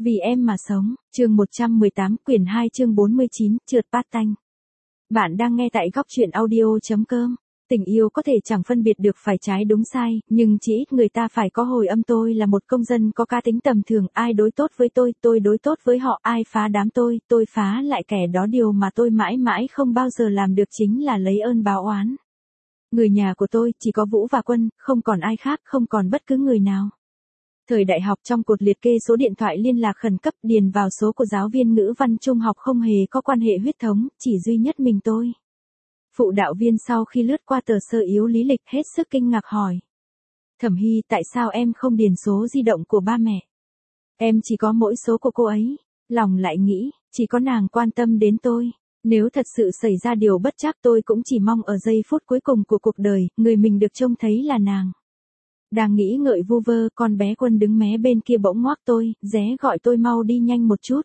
Vì em mà sống, chương 118, quyển 2 chương 49, trượt bát tanh. Bạn đang nghe tại góc truyện audio.com. Tình yêu có thể chẳng phân biệt được phải trái đúng sai, nhưng chỉ ít người ta phải có hồi âm. Tôi là một công dân có cá tính tầm thường, ai đối tốt với tôi đối tốt với họ, ai phá đám tôi phá lại kẻ đó. Điều mà tôi mãi mãi không bao giờ làm được chính là lấy ơn báo oán. Người nhà của tôi chỉ có Vũ và Quân, không còn ai khác, không còn bất cứ người nào. Thời đại học, trong cột liệt kê số điện thoại liên lạc khẩn cấp, điền vào số của giáo viên ngữ văn trung học không hề có quan hệ huyết thống, chỉ duy nhất mình tôi. Phụ đạo viên sau khi lướt qua tờ sơ yếu lý lịch hết sức kinh ngạc hỏi. Thẩm Hy, tại sao em không điền số di động của ba mẹ? Em chỉ có mỗi số của cô ấy. Lòng lại nghĩ, chỉ có nàng quan tâm đến tôi. Nếu thật sự xảy ra điều bất trắc, tôi cũng chỉ mong ở giây phút cuối cùng của cuộc đời, người mình được trông thấy là nàng. Đang nghĩ ngợi vu vơ, con bé Quân đứng mé bên kia bỗng ngoác tôi, ré gọi tôi mau đi nhanh một chút.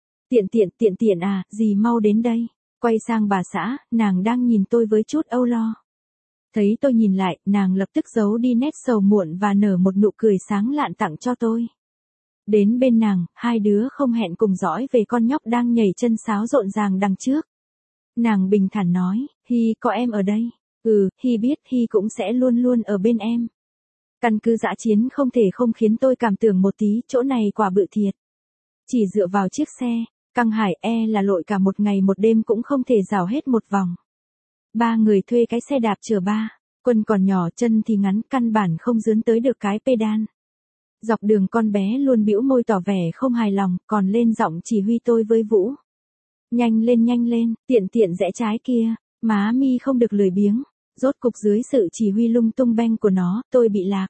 Tiện à, gì mau đến đây. Quay sang bà xã, nàng đang nhìn tôi với chút âu lo. Thấy tôi nhìn lại, nàng lập tức giấu đi nét sầu muộn và nở một nụ cười sáng lạn tặng cho tôi. Đến bên nàng, hai đứa không hẹn cùng dõi về con nhóc đang nhảy chân sáo rộn ràng đằng trước. Nàng bình thản nói, Hy có em ở đây. Hy biết Hy cũng sẽ luôn luôn ở bên em. Căn cứ dã chiến không thể không khiến tôi cảm tưởng một tí, chỗ này quả bự thiệt. Chỉ dựa vào chiếc xe, căng hải là lội cả một ngày một đêm cũng không thể rảo hết một vòng. Ba người thuê cái xe đạp chở ba, Quân còn nhỏ, chân thì ngắn, căn bản không dướn tới được cái pedal. Dọc đường con bé luôn bĩu môi tỏ vẻ không hài lòng, còn lên giọng chỉ huy tôi với Vũ. Nhanh lên, tiện rẽ trái kia, má mi không được lười biếng. Rốt cục dưới sự chỉ huy lung tung beng của nó, tôi bị lạc.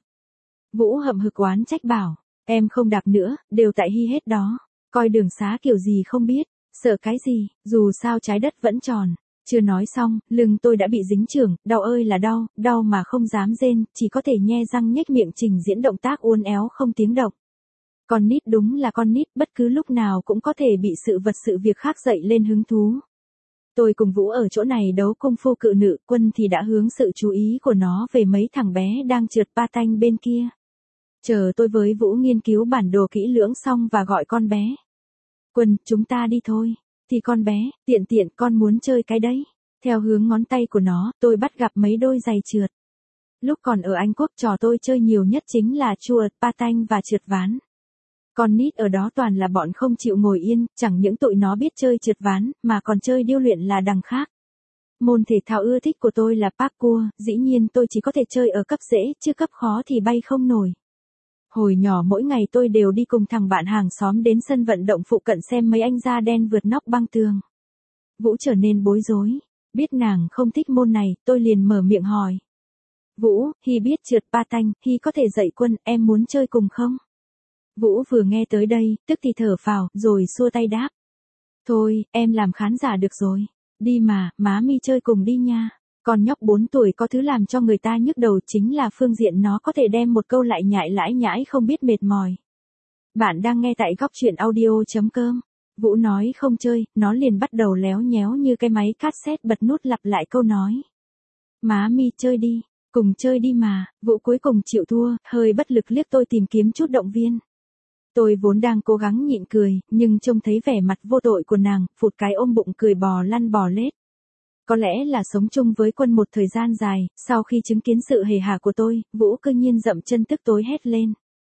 Vũ hậm hực oán trách bảo, em không đạp nữa, đều tại Hy hết đó. Coi đường xá kiểu gì không biết, sợ cái gì, dù sao trái đất vẫn tròn. Chưa nói xong, lưng tôi đã bị dính chưởng, đau ơi là đau, đau mà không dám rên, chỉ có thể nhe răng nhếch miệng trình diễn động tác uốn éo không tiếng động. Con nít đúng là con nít, bất cứ lúc nào cũng có thể bị sự vật sự việc khác dậy lên hứng thú. Tôi cùng Vũ ở chỗ này đấu công phu cự nữ, Quân thì đã hướng sự chú ý của nó về mấy thằng bé đang trượt pa tanh bên kia. Chờ tôi với Vũ nghiên cứu bản đồ kỹ lưỡng xong và gọi con bé. Quân, chúng ta đi thôi. Thì con bé, tiện con muốn chơi cái đấy. Theo hướng ngón tay của nó, tôi bắt gặp mấy đôi giày trượt. Lúc còn ở Anh Quốc, trò tôi chơi nhiều nhất chính là trượt pa tanh và trượt ván. Con nít ở đó toàn là bọn không chịu ngồi yên, chẳng những tụi nó biết chơi trượt ván, mà còn chơi điêu luyện là đằng khác. Môn thể thao ưa thích của tôi là parkour, dĩ nhiên tôi chỉ có thể chơi ở cấp dễ, chứ cấp khó thì bay không nổi. Hồi nhỏ mỗi ngày tôi đều đi cùng thằng bạn hàng xóm đến sân vận động phụ cận xem mấy anh da đen vượt nóc băng tường. Vũ trở nên bối rối, biết nàng không thích môn này, tôi liền mở miệng hỏi. Vũ, Hy biết trượt pa tanh, Hy có thể dạy Quân, em muốn chơi cùng không? Vũ vừa nghe tới đây, tức thì thở phào, rồi xua tay đáp. Thôi, em làm khán giả được rồi. Đi mà, má mi chơi cùng đi nha. Con nhóc 4 tuổi có thứ làm cho người ta nhức đầu chính là phương diện nó có thể đem một câu lại lãi nhãi không biết mệt mỏi. Bạn đang nghe tại góc truyện audio.com. Vũ nói không chơi, nó liền bắt đầu léo nhéo như cái máy cassette bật nút lặp lại câu nói. Má mi chơi đi, cùng chơi đi mà. Vũ cuối cùng chịu thua, hơi bất lực liếc tôi tìm kiếm chút động viên. Tôi vốn đang cố gắng nhịn cười, nhưng trông thấy vẻ mặt vô tội của nàng, phụt cái ôm bụng cười bò lăn bò lết. Có lẽ là sống chung với Quân một thời gian dài, sau khi chứng kiến sự hề hà của tôi, Vũ cơ nhiên dậm chân tức tối hét lên.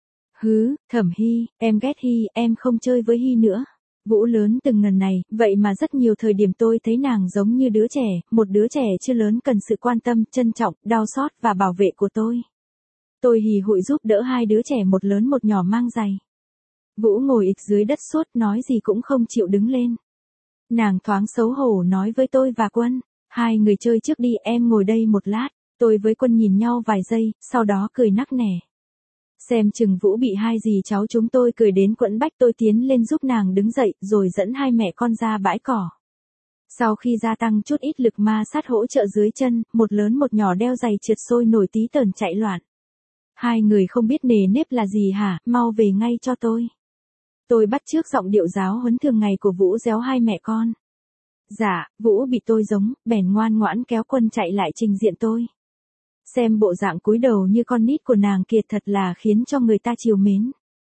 Thẩm Hy, em ghét Hy, em không chơi với Hy nữa. Vũ lớn từng ngần này, vậy mà rất nhiều thời điểm tôi thấy nàng giống như đứa trẻ, một đứa trẻ chưa lớn cần sự quan tâm, trân trọng, đau xót và bảo vệ của tôi. Tôi hì hụi giúp đỡ hai đứa trẻ một lớn một nhỏ mang giày. Vũ ngồi ịch dưới đất suốt, nói gì cũng không chịu đứng lên. Nàng thoáng xấu hổ nói với tôi và Quân, hai người chơi trước đi, em ngồi đây một lát. Tôi với Quân nhìn nhau vài giây, sau đó cười nắc nẻ. Xem chừng Vũ bị hai dì cháu chúng tôi cười đến quẫn bách, tôi tiến lên giúp nàng đứng dậy, rồi dẫn hai mẹ con ra bãi cỏ. Sau khi gia tăng chút ít lực ma sát hỗ trợ dưới chân, một lớn một nhỏ đeo giày trượt sôi nổi tí tởn chạy loạn. Hai người không biết nề nếp là gì hả, mau về ngay cho tôi. Tôi bắt chước giọng điệu giáo huấn thường ngày của Vũ réo hai mẹ con. Dạ, Vũ bị tôi giống, bèn ngoan ngoãn kéo Quân chạy lại trình diện tôi. Xem bộ dạng cúi đầu như con nít của nàng kiệt thật là khiến cho người ta chiều mến.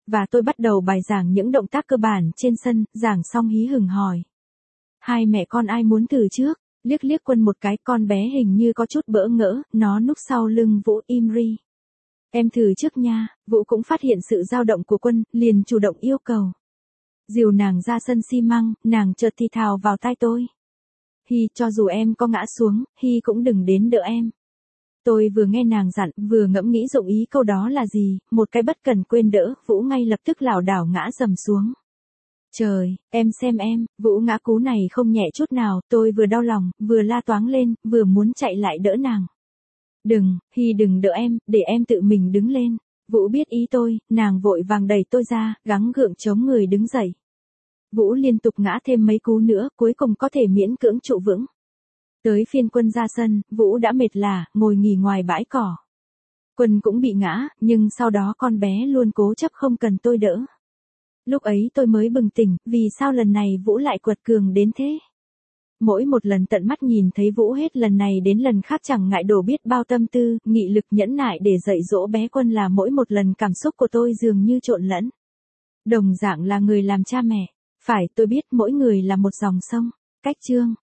Và tôi bắt đầu bài giảng những động tác cơ bản trên sân, giảng xong hí hửng hỏi. Hai mẹ con ai muốn thử trước? Liếc liếc Quân một cái, con bé hình như có chút bỡ ngỡ, nó núp sau lưng Vũ. Imri. Em thử trước nha. Vũ cũng phát hiện sự dao động của Quân, liền chủ động yêu cầu. Dìu nàng ra sân xi măng, nàng chợt thì thào vào tai tôi. Hi, cho dù em có ngã xuống, Hi cũng đừng đến đỡ em. Tôi vừa nghe nàng dặn, vừa ngẫm nghĩ dụng ý câu đó là gì, một cái bất cần quên đỡ, Vũ ngay lập tức lảo đảo ngã dầm xuống. Trời, em xem em, Vũ ngã cú này không nhẹ chút nào, tôi vừa đau lòng, vừa la toáng lên, vừa muốn chạy lại đỡ nàng. Đừng, Hi đừng đỡ em, để em tự mình đứng lên. Vũ biết ý tôi, nàng vội vàng đẩy tôi ra, gắng gượng chống người đứng dậy. Vũ liên tục ngã thêm mấy cú nữa, cuối cùng có thể miễn cưỡng trụ vững. Tới phiên Quân ra sân, Vũ đã mệt lả, ngồi nghỉ ngoài bãi cỏ. Quân cũng bị ngã, nhưng sau đó con bé luôn cố chấp không cần tôi đỡ. Lúc ấy tôi mới bừng tỉnh, vì sao lần này Vũ lại quật cường đến thế? Mỗi một lần tận mắt nhìn thấy Vũ hết lần này đến lần khác chẳng ngại đổ biết bao tâm tư, nghị lực nhẫn nại để dạy dỗ bé Quân là mỗi một lần cảm xúc của tôi dường như trộn lẫn. Đồng dạng là người làm cha mẹ. Phải, tôi biết mỗi người là một dòng sông. Cách chương.